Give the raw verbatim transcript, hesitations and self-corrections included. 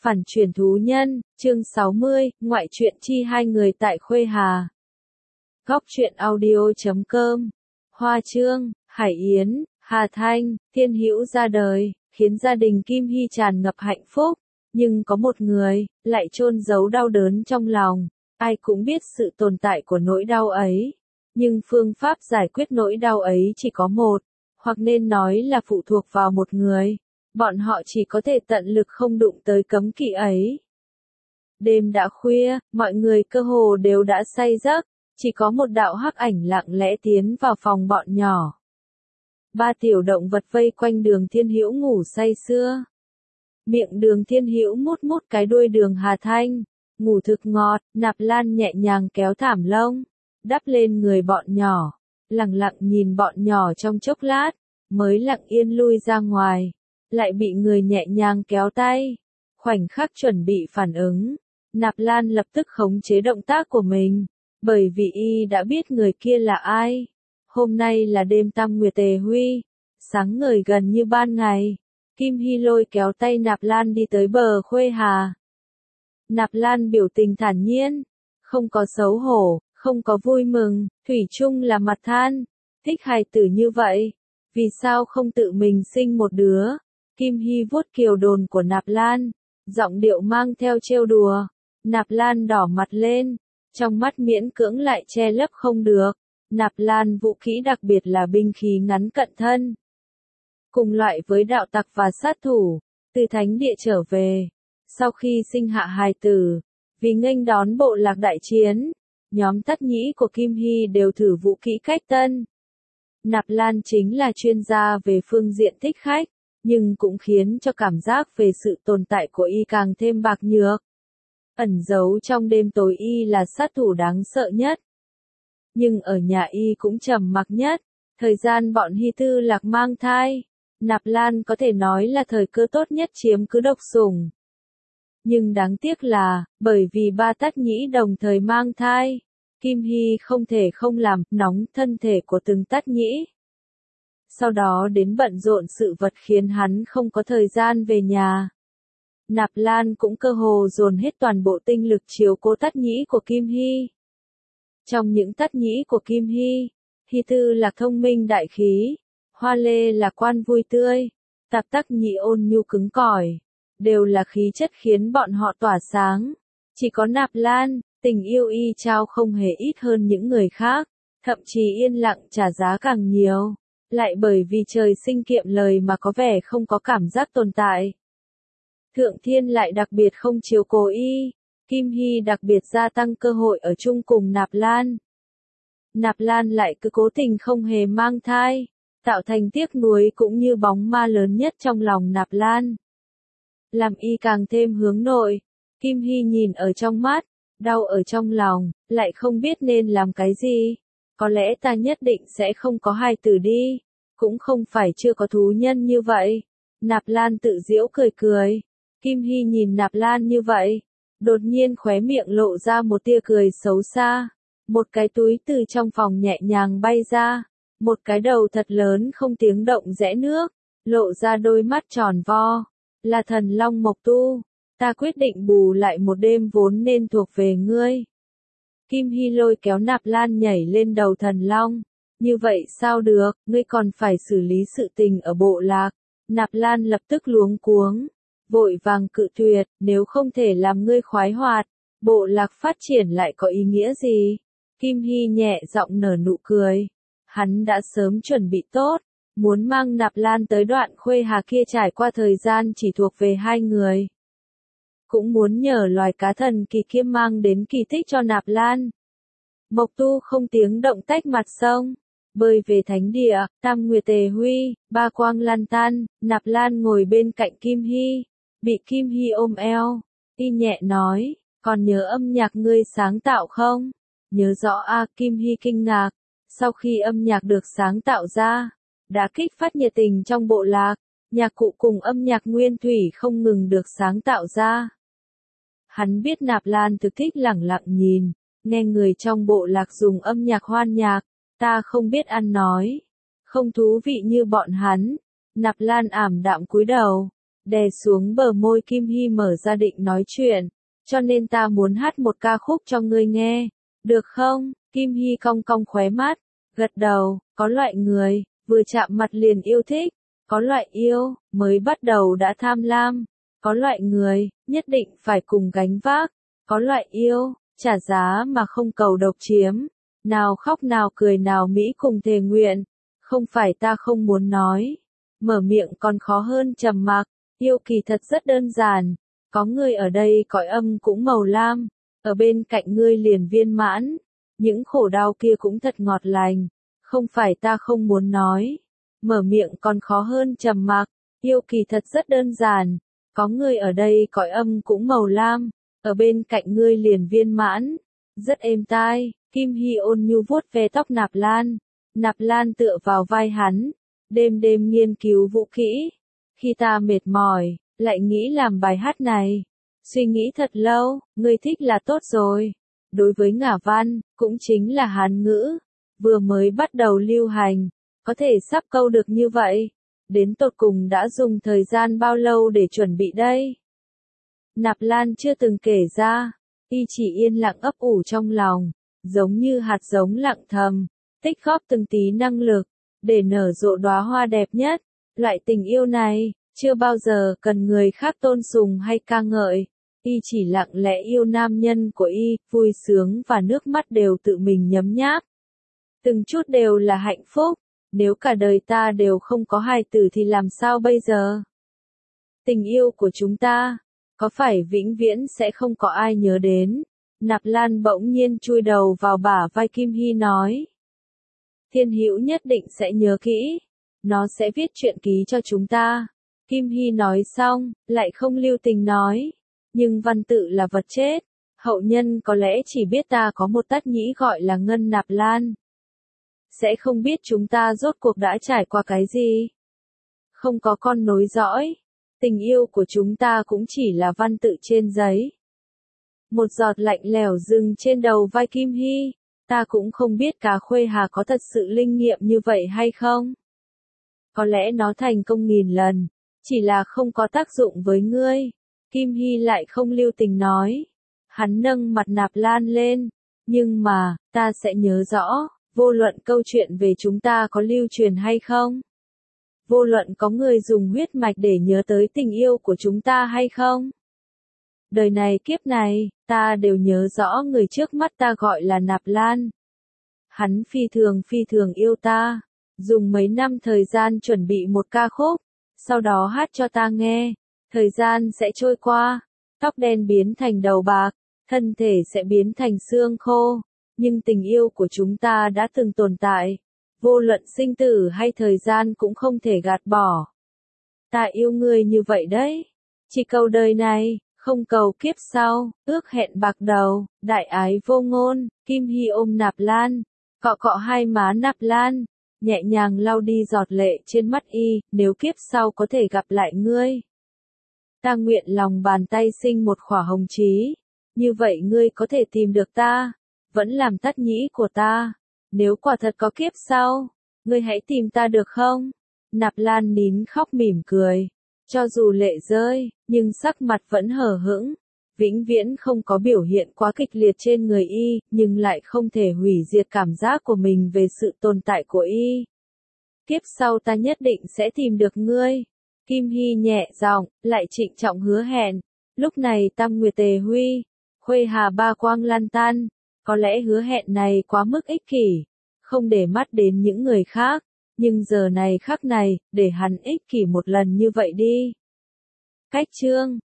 Phản chuyển thú nhân, chương sáu mươi, ngoại truyện chi hai người tại Khuê Hà. Góc truyện audio chấm com. Hoa Chương, Hải Yến, Hà Thanh, Thiên Hữu ra đời, khiến gia đình Kim Hy tràn ngập hạnh phúc. Nhưng có một người, lại chôn giấu đau đớn trong lòng. Ai cũng biết sự tồn tại của nỗi đau ấy. Nhưng phương pháp giải quyết nỗi đau ấy chỉ có một, hoặc nên nói là phụ thuộc vào một người. Bọn họ chỉ có thể tận lực không đụng tới cấm kỵ ấy. Đêm đã khuya, mọi người cơ hồ đều đã say giấc, chỉ có một đạo hắc ảnh lặng lẽ tiến vào phòng bọn nhỏ. Ba tiểu động vật vây quanh Đường Thiên Hữu ngủ say sưa. Miệng Đường Thiên Hữu mút mút cái đuôi Đường Hà Thanh, ngủ thực ngọt. Nạp Lan nhẹ nhàng kéo thảm lông, đắp lên người bọn nhỏ, lặng lặng nhìn bọn nhỏ trong chốc lát, mới lặng yên lui ra ngoài. Lại bị người nhẹ nhàng kéo tay. Khoảnh khắc chuẩn bị phản ứng, Nạp Lan lập tức khống chế động tác của mình, bởi vì y đã biết người kia là ai. Hôm nay là đêm tam nguyệt tề huy, sáng ngời gần như ban ngày. Kim Hy lôi kéo tay Nạp Lan đi tới bờ Khuê Hà. Nạp Lan biểu tình thản nhiên, không có xấu hổ, không có vui mừng, thủy chung là mặt than. Thích hài tử như vậy, vì sao không tự mình sinh một đứa? Kim Hy vuốt kiều đồn của Nạp Lan, giọng điệu mang theo trêu đùa. Nạp Lan đỏ mặt lên, trong mắt miễn cưỡng lại che lấp không được. Nạp Lan vũ khí đặc biệt là binh khí ngắn cận thân. Cùng loại với đạo tặc và sát thủ, từ thánh địa trở về. Sau khi sinh hạ hài tử, vì nghênh đón bộ lạc đại chiến, nhóm Tất Nhĩ của Kim Hy đều thử vũ khí cách tân. Nạp Lan chính là chuyên gia về phương diện thích khách, nhưng cũng khiến cho cảm giác về sự tồn tại của y càng thêm bạc nhược. Ẩn giấu trong đêm tối y là sát thủ đáng sợ nhất. Nhưng ở nhà y cũng trầm mặc nhất, thời gian bọn Hy Tư Lạc mang thai, Nạp Lan có thể nói là thời cơ tốt nhất chiếm cứ độc sủng. Nhưng đáng tiếc là, bởi vì ba Tất Nhĩ đồng thời mang thai, Kim Hy không thể không làm nóng thân thể của từng Tất Nhĩ. Sau đó đến bận rộn sự vật khiến hắn không có thời gian về nhà. Nạp Lan cũng cơ hồ dồn hết toàn bộ tinh lực chiếu cố Tất Nhĩ của Kim Hy. Trong những Tất Nhĩ của Kim Hy, Hy Tư Lạc thông minh đại khí, Hoa Lê là quan vui tươi, Tạp Tất Nhĩ ôn nhu cứng cỏi, đều là khí chất khiến bọn họ tỏa sáng. Chỉ có Nạp Lan, tình yêu y trao không hề ít hơn những người khác, thậm chí yên lặng trả giá càng nhiều. Lại bởi vì trời sinh kiệm lời mà có vẻ không có cảm giác tồn tại. Thượng Thiên lại đặc biệt không chiếu cố y, Kim Hy đặc biệt gia tăng cơ hội ở chung cùng Nạp Lan. Nạp Lan lại cứ cố tình không hề mang thai, tạo thành tiếc nuối cũng như bóng ma lớn nhất trong lòng Nạp Lan. Làm y càng thêm hướng nội, Kim Hy nhìn ở trong mắt, đau ở trong lòng, lại không biết nên làm cái gì. Có lẽ ta nhất định sẽ không có hài tử đi, cũng không phải chưa có thú nhân như vậy. Nạp Lan tự giễu cười cười. Kim Hy nhìn Nạp Lan như vậy, đột nhiên khóe miệng lộ ra một tia cười xấu xa. Một cái túi từ trong phòng nhẹ nhàng bay ra, một cái đầu thật lớn không tiếng động rẽ nước, lộ ra đôi mắt tròn vo, là Thần Long Mộc Tu. Ta quyết định bù lại một đêm vốn nên thuộc về ngươi. Kim Hy lôi kéo Nạp Lan nhảy lên đầu Thần Long. Như vậy sao được, ngươi còn phải xử lý sự tình ở bộ lạc. Nạp Lan lập tức luống cuống, vội vàng cự tuyệt, nếu không thể làm ngươi khoái hoạt, bộ lạc phát triển lại có ý nghĩa gì? Kim Hy nhẹ giọng nở nụ cười. Hắn đã sớm chuẩn bị tốt, muốn mang Nạp Lan tới đoạn Khuê Hà kia trải qua thời gian chỉ thuộc về hai người. Cũng muốn nhờ loài cá thần kỳ kia mang đến kỳ tích cho Nạp Lan. Mộc Tu không tiếng động tách mặt sông, bơi về thánh địa. Tam nguyệt tề huy, ba quang lan tan. Nạp Lan ngồi bên cạnh Kim Hy, bị Kim Hy ôm eo, y nhẹ nói, còn nhớ âm nhạc ngươi sáng tạo không? Nhớ rõ a. Kim Hy kinh ngạc, sau khi âm nhạc được sáng tạo ra, đã kích phát nhiệt tình trong bộ lạc, nhạc cụ cùng âm nhạc nguyên thủy không ngừng được sáng tạo ra. Hắn biết Nạp Lan thực thích lẳng lặng nhìn, nghe người trong bộ lạc dùng âm nhạc hoan nhạc. Ta không biết ăn nói, không thú vị như bọn hắn. Nạp Lan ảm đạm cúi đầu, Đè xuống bờ môi Kim Hy mở ra định nói chuyện. Cho nên ta muốn hát một ca khúc cho ngươi nghe. Được không? Kim Hy cong cong khóe mắt. Gật đầu, có loại người, vừa chạm mặt liền yêu thích. Có loại yêu, mới bắt đầu đã tham lam. Có loại người, nhất định phải cùng gánh vác. Có loại yêu, trả giá mà không cầu độc chiếm. Nào khóc nào cười nào Mỹ cùng thề nguyện. Không phải ta không muốn nói. Mở miệng còn khó hơn trầm mặc. Yêu kỳ thật rất đơn giản. Có người ở đây cõi âm cũng màu lam. Ở bên cạnh ngươi liền viên mãn. Những khổ đau kia cũng thật ngọt lành. Không phải ta không muốn nói. Mở miệng còn khó hơn trầm mặc. Yêu kỳ thật rất đơn giản. Có người ở đây cõi âm cũng màu lam. Ở bên cạnh ngươi liền viên mãn. Rất êm tai. Kim Hy ôn nhu vuốt ve tóc Nạp Lan. Nạp Lan tựa vào vai hắn. Đêm đêm nghiên cứu vũ kỹ. Khi ta mệt mỏi, lại nghĩ làm bài hát này. Suy nghĩ thật lâu, ngươi thích là tốt rồi. Đối với ngả văn, cũng chính là Hán ngữ. Vừa mới bắt đầu lưu hành. Có thể sắp câu được như vậy. Đến tột cùng đã dùng thời gian bao lâu để chuẩn bị đây? Nạp Lan chưa từng kể ra. Y chỉ yên lặng ấp ủ trong lòng. Giống như hạt giống lặng thầm. Tích góp từng tí năng lực. Để nở rộ đóa hoa đẹp nhất. Loại tình yêu này, chưa bao giờ cần người khác tôn sùng hay ca ngợi. Y chỉ lặng lẽ yêu nam nhân của Y, vui sướng và nước mắt đều tự mình nhấm nháp. Từng chút đều là hạnh phúc. Nếu cả đời ta đều không có hài tử thì làm sao bây giờ? Tình yêu của chúng ta, có phải vĩnh viễn sẽ không có ai nhớ đến? Nạp Lan bỗng nhiên chui đầu vào bả vai Kim Hy nói. Thiên Hữu nhất định sẽ nhớ kỹ. Nó sẽ viết truyện ký cho chúng ta. Kim Hy nói xong, lại không lưu tình nói. Nhưng văn tự là vật chết. Hậu nhân có lẽ chỉ biết ta có một tát nhĩ gọi là Ngân Nạp Lan. Sẽ không biết chúng ta rốt cuộc đã trải qua cái gì. Không có con nối dõi. Tình yêu của chúng ta cũng chỉ là văn tự trên giấy. Một giọt lạnh lẽo dừng trên đầu vai Kim Hy. Ta cũng không biết cá Khuê Hà có thật sự linh nghiệm như vậy hay không. Có lẽ nó thành công nghìn lần. Chỉ là không có tác dụng với ngươi. Kim Hy lại không lưu tình nói. Hắn nâng mặt Nạp Lan lên. Nhưng mà, ta sẽ nhớ rõ. Vô luận câu chuyện về chúng ta có lưu truyền hay không. Vô luận có người dùng huyết mạch để nhớ tới tình yêu của chúng ta hay không. Đời này kiếp này, ta đều nhớ rõ người trước mắt ta gọi là Nạp Lan. Hắn phi thường phi thường yêu ta. Dùng mấy năm thời gian chuẩn bị một ca khúc. Sau đó hát cho ta nghe. Thời gian sẽ trôi qua. Tóc đen biến thành đầu bạc. Thân thể sẽ biến thành xương khô. Nhưng tình yêu của chúng ta đã từng tồn tại. Vô luận sinh tử hay thời gian cũng không thể gạt bỏ. Ta yêu ngươi như vậy đấy. Chỉ cầu đời này, không cầu kiếp sau, ước hẹn bạc đầu, đại ái vô ngôn. Kim Hy ôm Nạp Lan, cọ cọ hai má Nạp Lan, nhẹ nhàng lau đi giọt lệ trên mắt Y. Nếu kiếp sau có thể gặp lại ngươi, ta nguyện lòng bàn tay sinh một khỏa hồng chí. Như vậy ngươi có thể tìm được ta, vẫn làm tát nhĩ của ta. Nếu quả thật có kiếp sau, ngươi hãy tìm ta được không? Nạp Lan nín khóc mỉm cười. Cho dù lệ rơi, nhưng sắc mặt vẫn hờ hững. Vĩnh viễn không có biểu hiện quá kịch liệt trên người Y, nhưng lại không thể hủy diệt cảm giác của mình về sự tồn tại của Y. Kiếp sau ta nhất định sẽ tìm được ngươi. Kim Hy nhẹ giọng, lại trịnh trọng hứa hẹn. Lúc này tam nguyệt tề huy, Khuê Hà ba quang lan tan. Có lẽ hứa hẹn này quá mức ích kỷ, không để mắt đến những người khác, nhưng giờ này khắc này, để hắn ích kỷ một lần như vậy đi. Cách chương